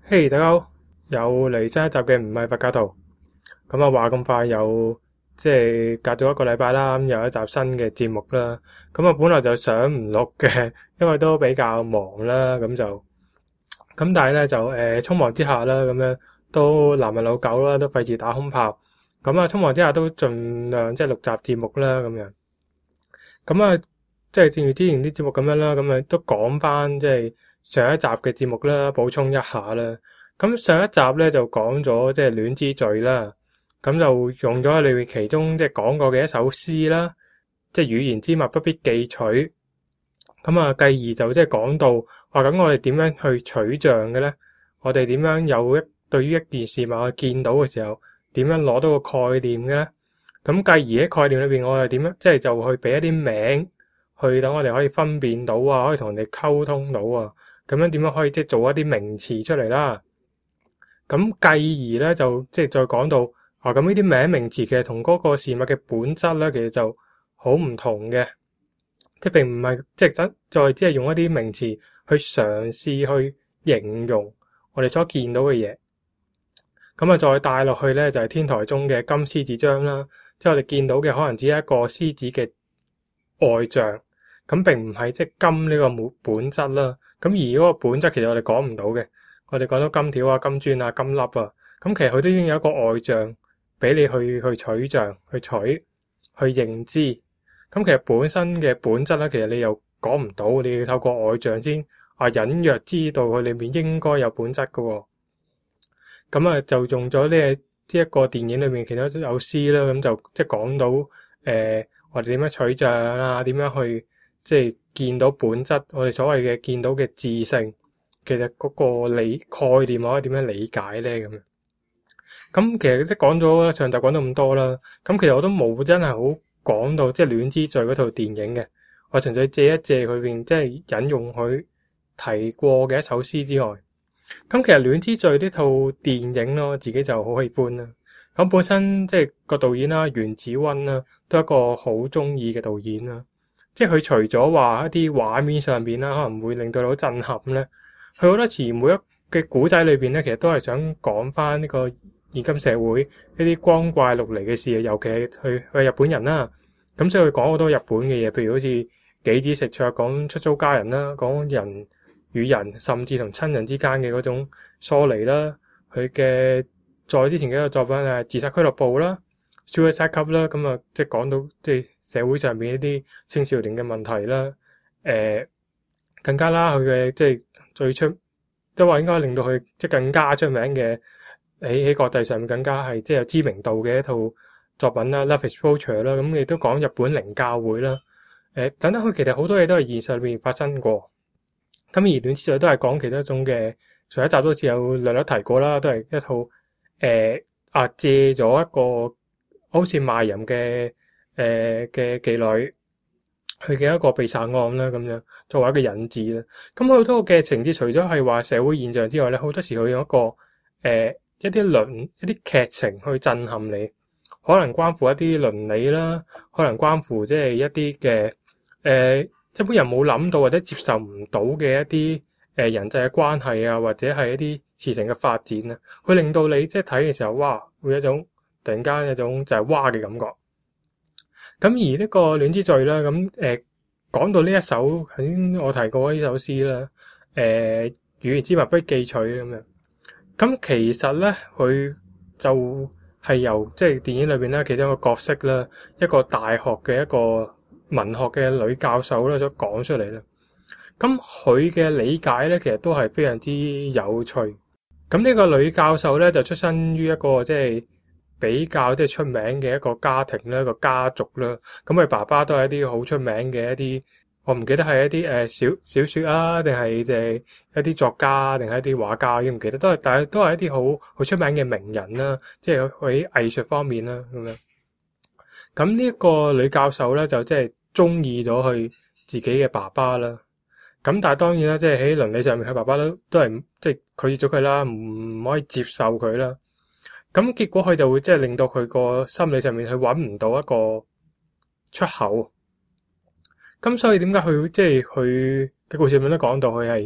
嘿，大家好，又嚟新一集嘅唔係佛教徒。咁啊，話咁快又即係隔咗一個禮拜啦，咁有一集新嘅節目啦。咁啊，本來就想唔錄嘅，因為都比較忙啦，但係咧就匆忙之下啦，咁樣都男人老狗啦，都費事打空炮。咁啊，匆忙之下都盡量即係錄集節目啦，咁樣。咁啊，即係正如之前啲節目咁樣啦，咁啊都講翻即係上一集嘅節目啦，補充一下啦。咁上一集咧就講咗即係戀之罪啦，咁就用咗裏面其中即係講過嘅一首詩啦，即係語言之物不必記取。咁啊，繼而就即係講到話咁我哋點樣去取象嘅咧？我哋點樣有對於一件事物我見到嘅時候，點樣攞到個概念嘅咧？咁繼而喺概念裏邊，我哋點樣即係就去俾一啲名，去等我哋可以分辨到啊，可以同人哋溝通到啊，咁樣點樣可以即係做一啲名詞出嚟啦？咁繼而咧就即係再講到咁呢啲名詞其實同嗰個事物嘅本質咧，其實就好唔同嘅，即係並唔係即係再只係用一啲名詞去嘗試去形容我哋所見到嘅嘢。咁啊，再帶落去咧就係天台宗嘅金獅子章啦，即係我哋見到嘅可能只係一個獅子嘅外象，咁並唔係即係金呢個本質啦。咁而嗰個本質其實我哋講唔到嘅。我哋講到金條啊、金磚啊、金粒啊，咁其實佢都已經有一個外象俾你去取象、去認知。咁其實本身嘅本質咧，其實你又講唔到，你要透過外象先隱約知道佢裏面應該有本質㗎喎。咁啊，就用咗呢一個電影裏面其中一首詩啦，咁就即係講到我哋點樣取象啊，點樣去即係見到本質，我哋所謂嘅見到嘅自性。其實嗰個概念我可以點樣理解咧？咁其實即係講咗上集講到咁多啦，咁其實我都冇真係好講到即係戀之罪嗰套電影嘅，我純粹借一借佢邊即係引用佢提過嘅一首詩之外，咁其實戀之罪呢套電影咯，我自己就好喜歡啦。咁本身即係個導演啦，袁子溫啦，都係一個好中意嘅導演啦。即係佢除咗話一啲畫面上邊啦，可能會令到你好震撼咧。佢好多時每一嘅古仔裏邊咧，其實都係想講翻呢個現今社會一啲光怪陸離嘅事，尤其係去日本人啦。咁所以佢講好多日本嘅嘢，譬如好似杞子食卓講出租家人啦，講人與人甚至同親人之間嘅嗰種疏離啦。佢嘅再之前嘅一個作品係自殺俱樂部啦、Suicide Club 啦，咁啊即係講到即係社會上面一啲青少年嘅問題啦。更加啦，佢嘅即係最出都話應該令到佢即係更加出名嘅，喺國際上面更加係即係有知名度嘅一套作品啦，《Love is Vulture》啦，咁亦都講日本靈教會啦。等等，佢其實好多嘢都係現實裏面發生過。咁而戀之罪都係講其中一種嘅，上一集都好似有略略提過啦，都係一套借咗一個好似賣淫嘅妓女。佢嘅一個被殺案啦，咁樣作為一個引子啦。咁好多嘅情節，除咗係話社會現象之外咧，好多時佢用一個一啲劇情去震撼你，可能關乎一啲倫理啦，可能關乎即係一啲嘅一般人冇諗到或者接受唔到嘅一啲人際嘅關係啊，或者係一啲事情嘅發展啊，會令到你即係睇嘅時候，哇，會有一種突然間有一種就係哇嘅感覺。咁而呢個戀之罪啦，咁講到呢一首頭先我提過呢首詩啦，語言之物不記取咁樣。咁其實咧，佢就係由即係電影裏邊咧其中一個角色啦，一個大學嘅一個文學嘅女教授啦，所講出嚟啦。咁佢嘅理解咧，其實都係非常之有趣。咁呢個女教授咧就出身於一個即係比較即係出名嘅一個家庭啦，一個家族啦。咁佢爸爸都係一啲好出名嘅一啲，我唔記得係一啲小說啊，定係即係一啲作家，定係一啲畫家，已經唔記得。但係都係一啲好出名嘅名人啦，即係喺藝術方面啦咁樣。咁呢一個女教授咧就即係中意咗佢自己嘅爸爸啦。咁但係當然啦，即係喺倫理上面，佢爸爸都係即係拒絕咗佢啦，唔可以接受佢啦。咁結果佢就會即係令到佢個心理上面佢揾唔到一個出口。咁所以點解佢即係佢嘅故事入面都講到佢係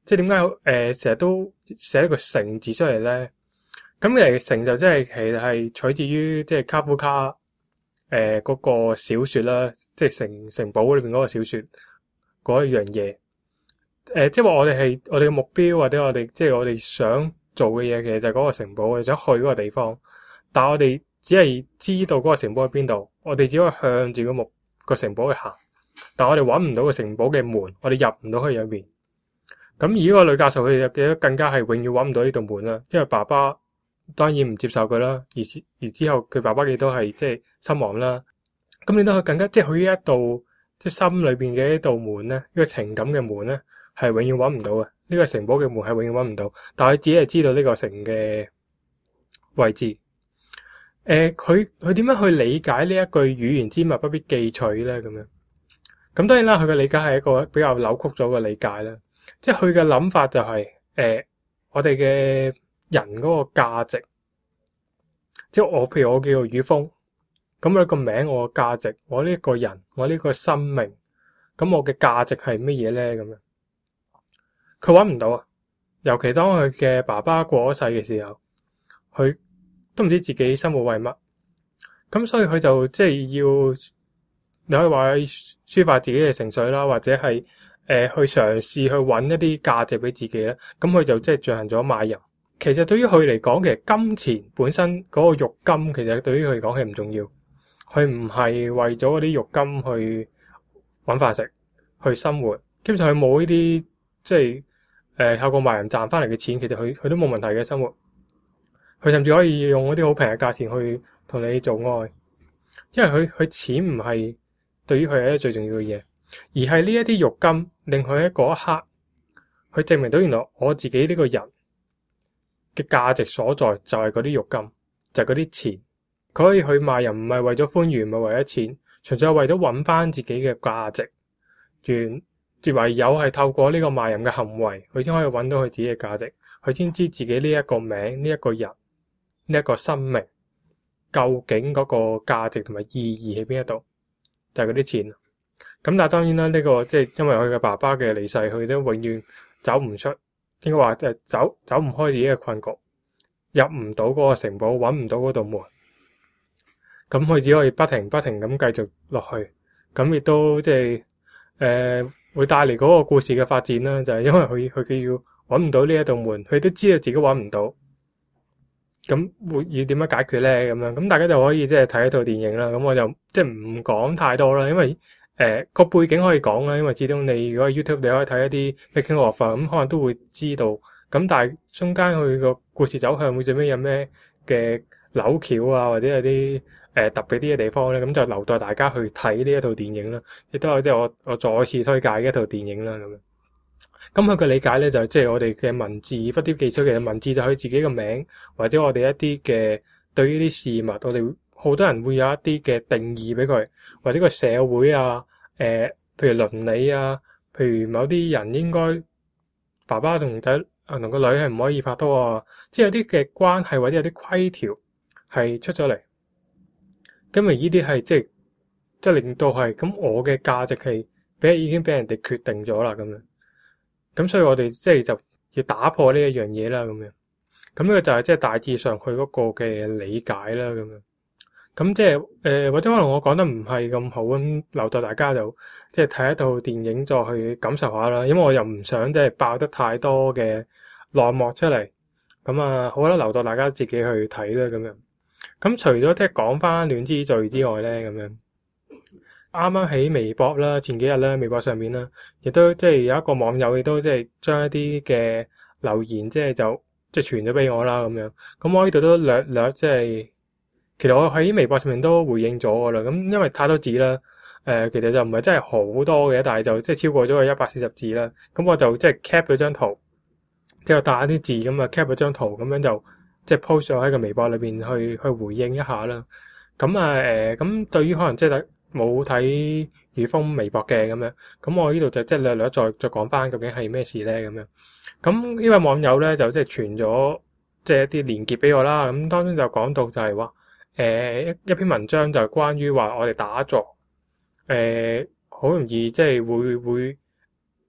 即係點解成日都寫一個城字出嚟咧？咁其實城就即係其實係取自於即係卡夫卡嗰個小説啦，即係城堡裏邊嗰個小説嗰一樣嘢。即係話我哋嘅目標或者即係我哋想做嘅嘢，其實就係嗰個城堡，我哋想去嗰個地方。但係我哋只係知道嗰個城堡喺邊度，我哋只可以向住個城堡去行。但係我哋揾唔到個城堡嘅門，我哋入唔到去入面。咁而呢個女教授佢哋更加係永遠揾唔到呢道門啦，因為爸爸當然唔接受佢啦，而之後佢爸爸亦都係即係身亡啦。咁令到佢更加即係佢呢一道即係心裏邊嘅一道門咧，呢個情感嘅門咧係永遠揾唔到嘅。呢個城堡嘅門係永遠揾唔到，但係佢只係知道呢個城嘅位置。佢點樣去理解呢一句語言之物不必記取咧？咁樣咁當然啦，佢嘅理解係一個比較扭曲咗嘅理解啦。即係佢嘅諗法就係我哋嘅人嗰個價值，即係譬如我叫做宇峰，咁我個名，我個價值，我呢個人，我呢個生命，咁我嘅價值係乜嘢咧？咁樣佢揾唔到啊！尤其當佢嘅爸爸過咗世嘅時候，佢都唔知自己生活為乜，咁所以佢就即係要，你可以話抒發自己嘅情緒啦，或者係去嘗試去揾一啲價值俾自己咧。咁佢就即係進行咗賣淫。其實對於佢嚟講，其實金錢本身嗰個肉金，其實對於佢嚟講係唔重要。佢唔係為咗嗰啲肉金去揾飯食，去生活。基本上佢冇呢啲即係透過賣淫賺翻嚟嘅錢，其實佢都冇問題嘅生活。佢甚至可以用嗰啲好平嘅價錢去同你做愛，因為佢錢唔係對於佢係一個最重要嘅嘢，而係呢一啲肉金令佢喺嗰一刻，佢證明到原來我自己呢個人嘅價值所在就係嗰啲肉金，就係嗰啲錢。佢可以去賣淫，唔係為咗歡愉，唔係為咗錢，純粹係為咗揾翻自己嘅價值。唯有係透過呢個賣淫嘅行為，佢先可以揾到佢自己嘅價值，佢先知自己呢一個名，呢一個人，呢一個生命究竟嗰個價值同埋意義喺邊一度，就係嗰啲錢。咁但係當然啦，呢個即係因為佢嘅爸爸嘅離世，佢都永遠走唔出，應該話即係走唔開自己嘅困局，入唔到嗰個城堡，揾唔到嗰道門。咁佢只可以不停咁繼續落去，咁亦都即係會帶嚟嗰個故事嘅發展啦。就係因為佢要揾唔到呢一道門，佢都知道自己揾唔到。咁會要點樣解決咧？咁樣咁大家就可以即係睇一套電影啦。咁我就即係唔講太多啦，因為個背景可以講啦。因為始終你如果 YouTube 你可以睇一啲 making of 咁，可能都會知道。咁但係中間佢個故事走向會最尾有咩嘅扭橋啊，或者有啲特別啲嘅地方咧，咁就留待大家去睇呢一套電影啦。亦都有即係我再次推介嘅一套電影啦。咁樣。咁佢嘅理解咧就即係我哋嘅文字不必記取，嘅文字就係自己嘅名，或者我哋一啲嘅對於啲事物，我哋好多人會有一啲嘅定義俾佢，或者個社會啊，譬如倫理啊，譬如某啲人應該爸爸同同個女係唔可以拍拖啊，即係有啲嘅關係或者有啲規條係出咗嚟，因為呢啲係即係令到係咁，我嘅價值係已經俾人哋決定咗啦，咁樣。咁所以我哋即係就要打破呢一樣嘢啦，咁樣。咁呢個就係即係大致上佢嗰個嘅理解啦，咁樣。咁即係或者可能我講得唔係咁好，咁留待大家就即係睇一套電影再去感受下啦。因為我又唔想即係爆得太多嘅內幕出嚟。咁啊，好啦，留待大家自己去睇啦，咁樣。咁除咗即係講翻戀之罪之外咧，咁樣。啱啱喺微博啦，前幾日咧，微博上面啦，亦都即係有一個網友亦都即係將一啲嘅留言即係傳咗俾我啦，咁樣。咁我呢度都略即係，其實我喺微博上面都回應咗噶啦。咁因為太多字啦，其實就唔係真係好多嘅，但係就即係超過咗個140字啦。咁我就即係 cap 咗張圖，之後打一啲字咁啊 cap 咗張圖，咁樣就即係 post 咗喺個微博裏邊去回應一下啦。咁啊咁對於可能即係冇睇宇峰微博嘅咁樣，咁我呢度就即係略再講翻究竟係咩事咧咁樣。咁呢位網友咧就即係傳咗即係一啲連結俾我啦。咁當中就講到就係話一篇文章就係關於話我哋打坐好容易即係會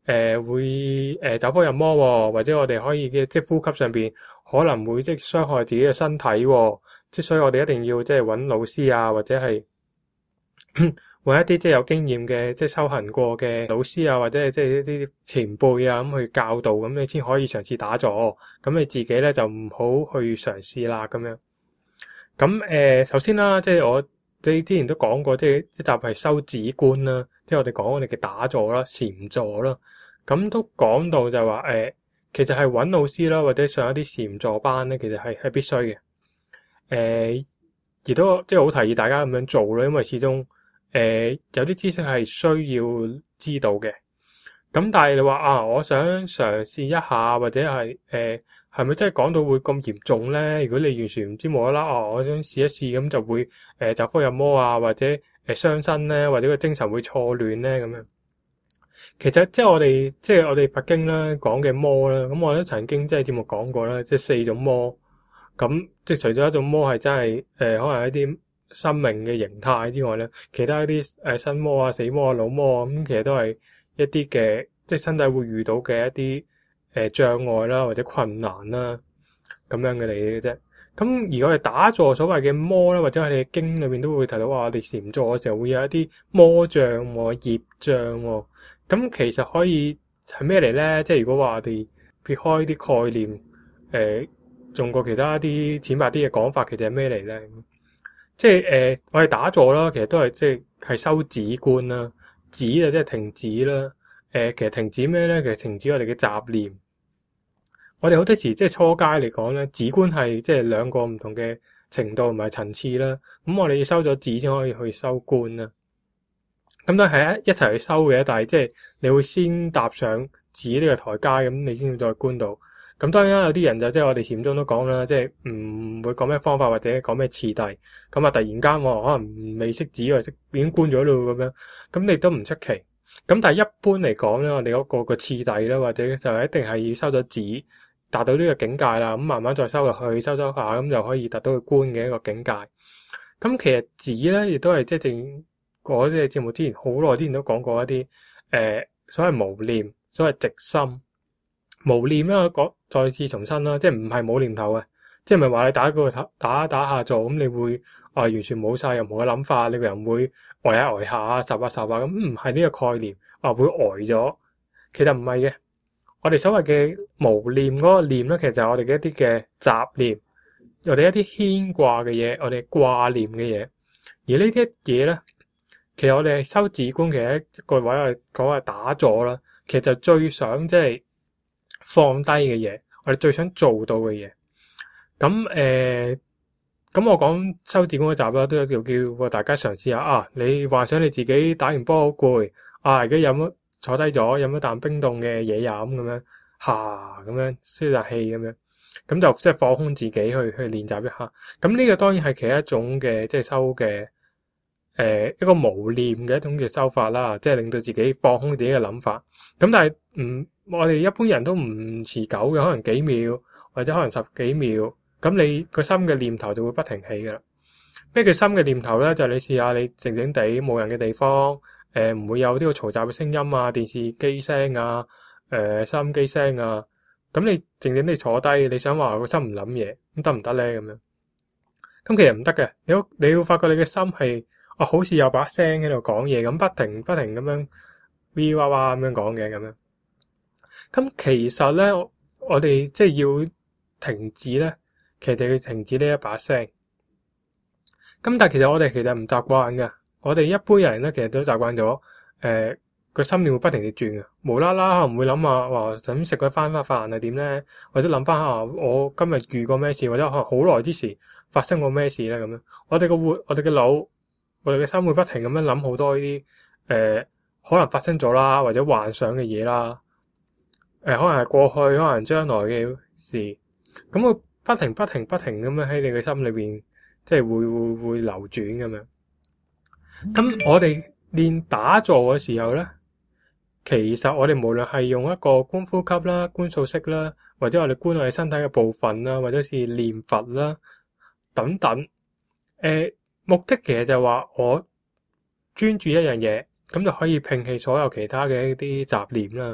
會走火入魔喎，或者我哋可以嘅即係呼吸上邊可能會即係傷害自己嘅身體喎，即係所以我哋一定要即係揾老師啊，或者係揾一啲即係有經驗嘅即係修行過嘅老師啊，或者係即係一啲前輩啊咁去教導，咁你先可以嘗試打坐。咁你自己咧就唔好去嘗試啦咁樣。咁首先啦，即係我之前都講過，即係一集係修止觀啦，即係我哋講我哋嘅打坐啦、禪坐啦。咁都講到就話其實係揾老師啦，或者上一啲禪坐班咧，其實係必須嘅。亦都即係好提議大家咁樣做咯，因為始終有啲知識係需要知道嘅。咁但係你話啊，我想嘗試一下，或者係係咪真係講到會咁嚴重咧？如果你完全唔知無啦啦哦，我想試一試咁就會走火入魔啊，或者傷身咧，或者個精神會錯亂咧咁樣。其實即係我哋佛經啦講嘅魔啦，咁我都曾經即係節目講過啦，即係4種魔。咁即係除咗一種魔係真係可能係一啲生命嘅形態之外咧，其他一啲生魔啊、死魔啊、老魔啊，咁其實都係一啲嘅即係身體會遇到嘅一啲障礙啦，或者困難啦咁樣嘅嚟嘅啫。咁而我哋打坐所謂嘅魔咧，或者我哋嘅經裏面都會提到話，我哋禪坐嘅時候會有一啲魔障喎、業障喎。咁其實可以係咩嚟咧？即係如果話我哋撇開啲概念，用過其他一啲淺白啲嘅講法，其實係咩嚟咧？即係我哋打坐啦，其實都係即係修止觀啦。止就即係停止啦。其實停止咩咧？其實停止我哋嘅雜念。我哋好多時即係初階嚟講咧，止觀係即係兩個唔同嘅程度同埋層次啦。咁我哋要收咗止先可以去修觀啦。咁都係一齊去修嘅，但係即係你會先踏上止呢個台階，咁你先再觀到。咁當然啦，有啲人就即係我哋禪宗都講啦，即係唔會講咩方法或者講咩次第。咁啊，突然間我可能未識止，或者已經觀咗咯咁樣，咁你都唔出奇。咁但係一般嚟講咧，我哋嗰個次第咧，或者就一定係要收咗止，達到呢個境界啦。咁慢慢再收落去，收下咁就可以達到佢觀嘅一個境界。咁其實止咧，亦都係即係正嗰啲節目之前好耐之前都講過一啲所謂無念，所謂直心。無念啦，我再次重申啦，即係唔係冇念頭嘅，即係唔係話你打下坐咁，你會完全冇晒任何嘅諗法，你個人會呆下啊，霎下咁，唔係呢個概念會呆咗。其實唔係嘅，我哋所謂嘅無念嗰個念咧，其實就係我哋嘅一啲嘅雜念，我哋一啲牽掛嘅嘢，我哋掛念嘅嘢。而呢啲嘢咧，其實我哋修止觀，其實一個位係講係打坐啦，其實就最想即係放低嘅嘢，我哋最想做到嘅嘢。咁我講修止觀嗰集啦，都有叫大家嘗試下啊！你幻想你自己打完波好攰啊，而家坐低咗，飲咗啖冰凍嘅嘢飲咁樣，咁樣舒啖氣咁樣，咁就即係放空自己去練習一下。咁呢個當然係其一種嘅即係修嘅一個無念嘅一種嘅修法啦，即係令到自己放空自己嘅諗法。咁但係我哋一般人都唔持久嘅，可能幾秒或者可能10幾秒，咁你個心嘅念頭就會不停起噶啦。咩叫心嘅念頭咧？就係你試下你靜靜地冇人嘅地方，唔會有呢個嘈雜嘅聲音啊、電視機聲啊、收音機聲啊。咁你靜靜地坐低，你想話個心唔諗嘢，咁得唔得咧？咁樣咁其實唔得嘅。你會發覺你嘅心係好似有把聲喺度講嘢咁，不停咁樣 V 哇哇咁樣講嘅咁樣。咁其實咧，我哋即係要停止咧，其實就要停止呢一把聲。咁但係其實我哋唔習慣嘅，我哋一般人咧其實都習慣咗，個心念會不停地轉嘅，無啦啦可能會諗下話想食個翻飯係點咧，或者諗翻下我今日遇過咩事，或者可能好耐之前發生過咩事咧咁樣。我哋嘅腦，我哋嘅心會不停咁樣諗好多呢啲可能發生咗啦，或者幻想嘅嘢啦。可能係過去，可能將來嘅事，咁會不停咁樣喺你嘅心裏邊，即係會流轉咁樣。咁我哋練打坐嘅時候咧，其實我哋無論係用一個觀呼吸啦、觀數息啦，或者我哋觀我哋身體嘅部分啦，或者是念佛啦等等，目的其實就係話我專注一樣嘢，咁就可以摒棄所有其他嘅一啲雜念啦。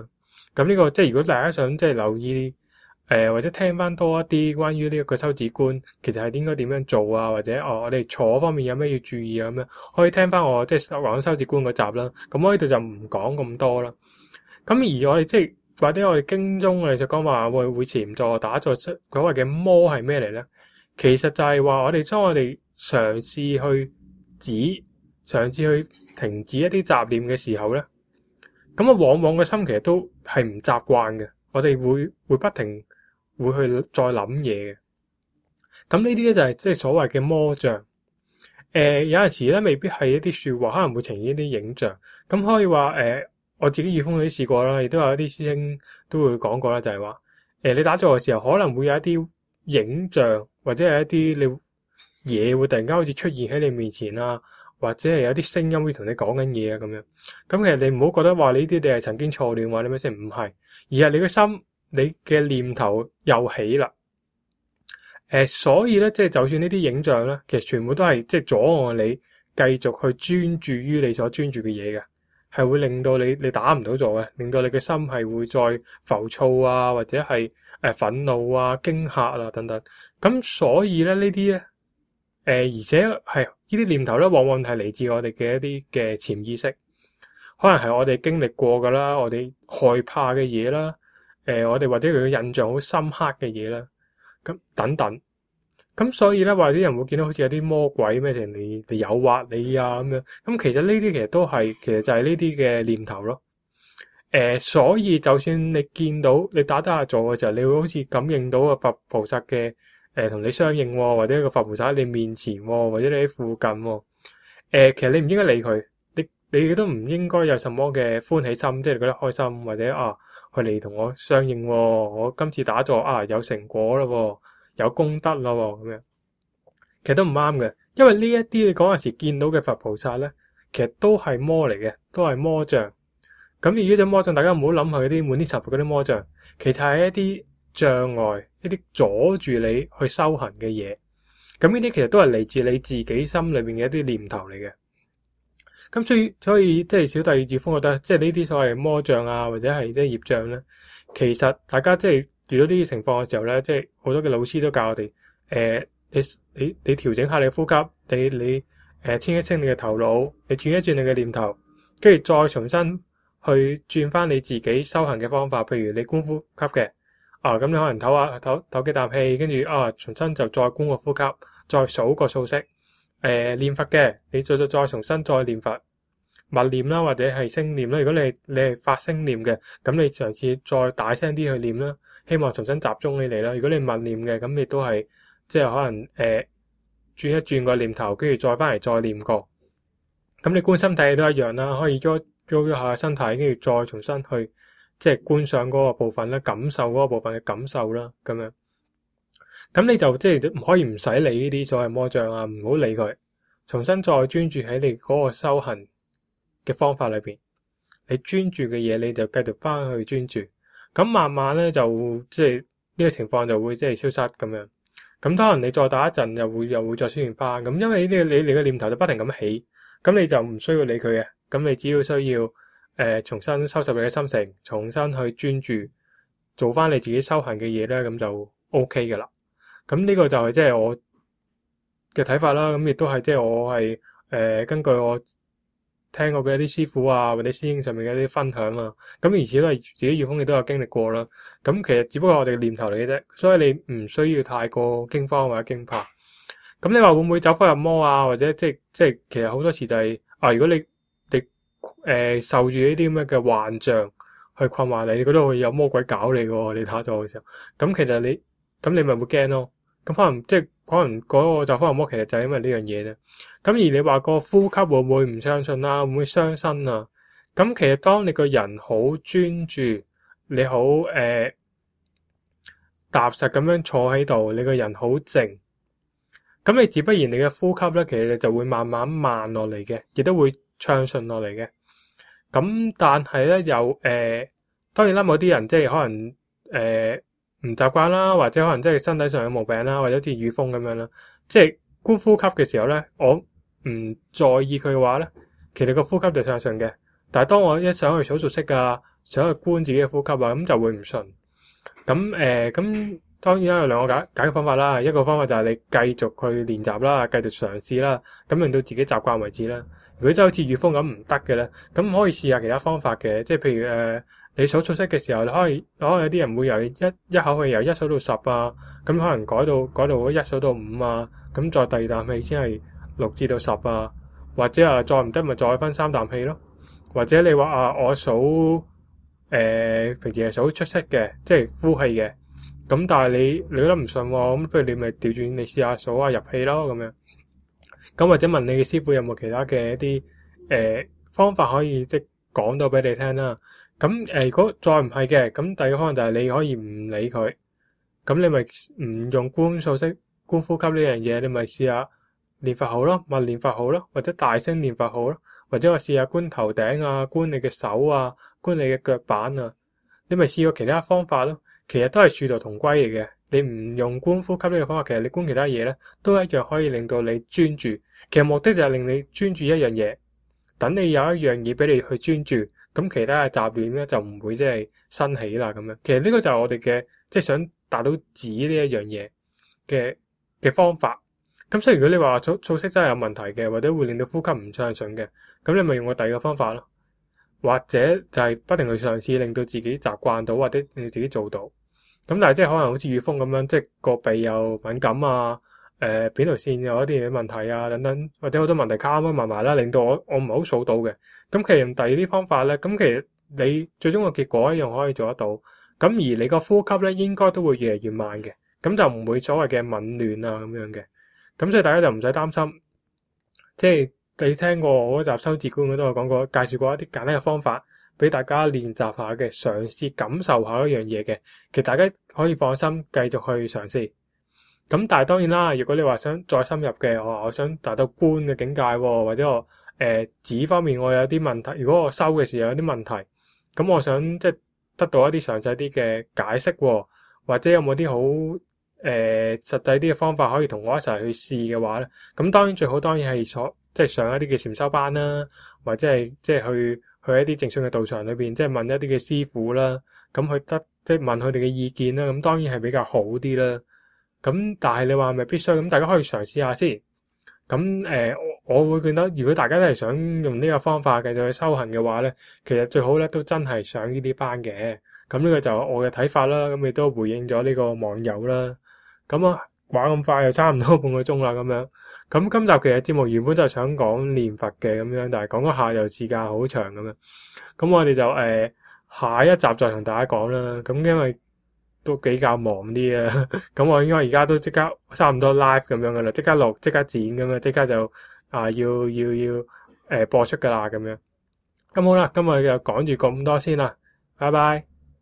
咁呢個即係如果大家想即係留意或者聽翻多一啲關於呢一個收紙官其實係應該點樣做啊，或者我哋坐方面有咩要注意啊咁樣，可以聽翻我即係講收紙官嗰集啦。咁我呢度就唔講咁多啦。咁而我哋即係或者我哋經中我哋就講話會潛坐打坐所謂嘅摩係咩嚟咧？其實就係話我哋將我哋嘗試去嘗試去停止一啲雜念嘅時候咧，咁往往嘅心其實都係唔習慣嘅，我哋會不停會去再諗嘢嘅。咁呢啲咧就係即係所謂嘅魔像。有陣時咧未必係一啲說話，可能會呈現一啲影像。咁可以話我自己遇風都試過啦，亦都有一啲師兄都會講過啦，就係話你打坐嘅時候可能會有一啲影像或者係一啲你嘢會突然間好似出現喺你面前啊，或者係有啲聲音會同你講緊嘢啊咁樣。咁其實你唔好覺得話呢啲你係曾經錯亂話你咩先，唔係，而係你嘅心你嘅念頭又起啦。所以咧即係就算呢啲影像咧，其實全部都係即係阻礙你繼續去專注於你所專注嘅嘢嘅，係會令到你打唔到坐嘅，令到你嘅心係會再浮躁啊，或者係憤怒啊、驚嚇啊等等。咁所以咧呢啲咧而且係呢啲念頭咧，往往係嚟自我哋嘅一啲嘅潛意識，可能係我哋經歷過噶啦，我哋害怕嘅嘢啦，我哋或者佢嘅印象好深刻嘅嘢啦。咁等等，咁所以咧話啲人會見到好似有啲魔鬼咩嚟誘惑你啊咁樣，咁其實呢啲其實就係呢啲嘅念頭咯。所以就算你見到你打下坐嘅時候，你會好似感應到個佛菩薩嘅同你相應，或者個佛菩薩喺你面前，或者你喺附近。其實你唔應該理佢，你都唔應該有什麼嘅歡喜心，即係你覺得開心或者佢嚟同我相應，我今次打坐有成果啦，有功德啦咁樣，其實都唔啱嘅。因為呢一啲你嗰陣時見到嘅佛菩薩咧，其實都係魔嚟嘅，都係魔像。咁而呢隻魔像，大家唔好諗佢啲滿天神佛嗰啲魔像，其實係一啲障礙，一啲阻住你去修行嘅嘢。咁呢啲其實都係嚟自你自己心裏邊嘅一啲念頭嚟嘅。咁所以即係小弟遇風覺得，即係呢啲所謂魔像啊，或者係即係業障咧，其實大家即係遇到呢啲情況嘅時候咧，即係好多嘅老師都教我哋，你調整下你嘅呼吸，你清一清你嘅頭腦，你轉一轉你嘅念頭，跟住再重新去轉翻你自己修行嘅方法。譬如你觀呼吸嘅，咁你可能唞幾啖氣，跟住重新就再觀個呼吸，再數個數息。念佛嘅，你再重新再念佛，默念啦，或者係聲念啦。如果你係發聲念嘅，咁你嘗試再大聲啲去念啦，希望重新集中起嚟啦。如果你默念嘅，咁你都係即係可能轉一轉個念頭，跟住再翻嚟再念過。咁你觀身體都一樣啦，可以喐下身體，跟住再重新去即係觀想嗰個部分啦，感受嗰個部分嘅感受啦，咁樣。咁你就即係唔可以唔使理呢啲所謂魔像啊，唔好理佢，重新再專注喺你嗰個修行嘅方法裏邊，你專注嘅嘢你就繼續翻去專注，咁慢慢咧就即係呢個情況就會即係消失咁樣。咁當然你再打一陣又會再出現翻，咁因為呢你嘅念頭就不停咁起，咁你就唔需要理佢嘅，咁你只要需要重新收拾你嘅心情，重新去專注做翻你自己修行嘅嘢咧，咁就 OK 噶啦。咁呢個就係即係我嘅睇法啦，咁亦都係即係我係根據我聽過嘅一啲師傅啊或者師兄上面嘅一啲分享啊，咁而且都係自己遇風亦都有經歷過啦。咁其實只不過我哋嘅念頭嚟嘅啫，所以你唔需要太過驚慌或者驚怕。咁你話會唔會走火入魔啊？或者即係其實好多時就係如果你受住呢啲咁樣嘅幻象去困惑你，你覺得會有魔鬼搞你嘅，你打坐嘅時候，咁其實你咪會驚咯。咁可能嗰個走火入魔其實就係因為呢樣嘢啫。咁而你話個呼吸會唔會唔暢順啊？會唔會傷身啊？咁其實當你個人好專注，你好踏實咁樣坐喺度，你個人好靜，咁你自不然你嘅呼吸咧，其實就會慢慢慢落嚟嘅，亦都會暢順落嚟嘅。咁但係咧當然啦，某啲人即係可能唔習慣啦，或者可能即係身體上有毛病啦，或者好似遇風咁樣啦，即係觀呼吸嘅時候咧，我唔在意佢嘅話咧，其實個呼吸就暢順嘅。但係當我一想去數息啊， 想去觀自己嘅呼吸啊，咁就會唔順。咁當然啦，有兩個解決方法啦。一個方法就係你繼續去練習啦，繼續嘗試啦，咁令到自己習慣為止啦。如果真係好似宇峰咁唔得嘅咧，咁可以試下其他方法嘅，即係譬如你數數息嘅時候，你可能有啲人會由一口氣由一數到10啊，咁可能改到一數到5啊，咁再第二啖氣先係6至到10啊，或者再唔得咪再分3啖氣咯，或者你話我數平時係數出息嘅，即係呼氣嘅，咁但係你覺得唔順喎，咁不如你咪調轉你試下數下入氣咯，咁樣，咁或者問你嘅師傅有冇其他嘅一啲方法可以即係講到俾你聽啦。咁如果再唔係嘅，咁第二個可能就係你可以唔理佢，咁你咪唔用觀數息、觀呼吸呢樣嘢，你咪試下練佛號咯，默練佛號咯，或者大聲練佛號咯，或者我試下觀頭頂啊，觀你嘅手啊，觀你嘅腳板啊，你咪試過其他方法咯。其實都係殊途同歸嚟嘅。你唔用觀呼吸呢個方法，其實你觀其他嘢咧，都一樣可以令到你專注。其實目的就係令你專注一樣嘢，等你有一樣嘢俾你去專注。咁其他嘅雜念咧就唔會即係生起啦咁樣。其實呢個就係我哋嘅即係想達到止呢一樣嘢嘅方法。咁所以如果你話數息真係有問題嘅，或者會令到呼吸唔暢順嘅，咁你咪用個第二個方法咯。或者就係不停去嘗試，令到自己習慣到，或者令到自己做到。咁但係即係可能好似宇峰咁樣，即係個鼻又敏感啊，扁桃腺有一啲問題啊等等，或者好多問題卡埋埋啦，令到我唔係好數到嘅。咁其實用第二啲方法咧，咁其實你最終個結果一樣可以做得到。咁而你個呼吸咧，應該都會越嚟越慢嘅，咁就唔會所謂嘅紊亂啊咁樣嘅。咁所以大家就唔使擔心。即係你聽過我嗰集修止觀，我都有講過，介紹過一啲簡單嘅方法俾大家練習下嘅，嘗試感受下一樣嘢嘅。其實大家可以放心繼續去嘗試。咁但係當然啦，如果你話想再深入嘅，我想達到觀嘅境界喎，或者我止方面我有啲問題，如果我收嘅時候有啲問題，咁我想即係得到一啲詳細啲嘅解釋喎，或者有冇啲好實際啲嘅方法可以同我一齊去試嘅話咧，咁當然最好當然係即係上一啲嘅禪修班啦，或者係即係去一啲正信嘅道場裏邊，即係問一啲嘅師傅啦，咁去即係問佢哋嘅意見啦，咁當然係比較好啲啦。咁但係你話係咪必須？咁大家可以嘗試下先。咁我會覺得如果大家都係想用呢個方法繼續去修行嘅話咧，其實最好咧都真係上呢啲班嘅。咁呢個就我嘅睇法啦。咁亦都回應咗呢個網友啦。咁話咁快又差唔多半個鐘啦咁樣。咁今集其實節目原本就係想講念佛嘅咁樣，但係講嗰下又時間好長咁樣。咁我哋就下一集再同大家講啦。咁因為都比較忙啲啊。咁我應該而家都即刻差唔多 live 咁樣噶啦，即刻錄即刻剪咁樣，即刻就要播出噶啦咁樣。咁好啦，今日就講住咁多先啦，拜拜。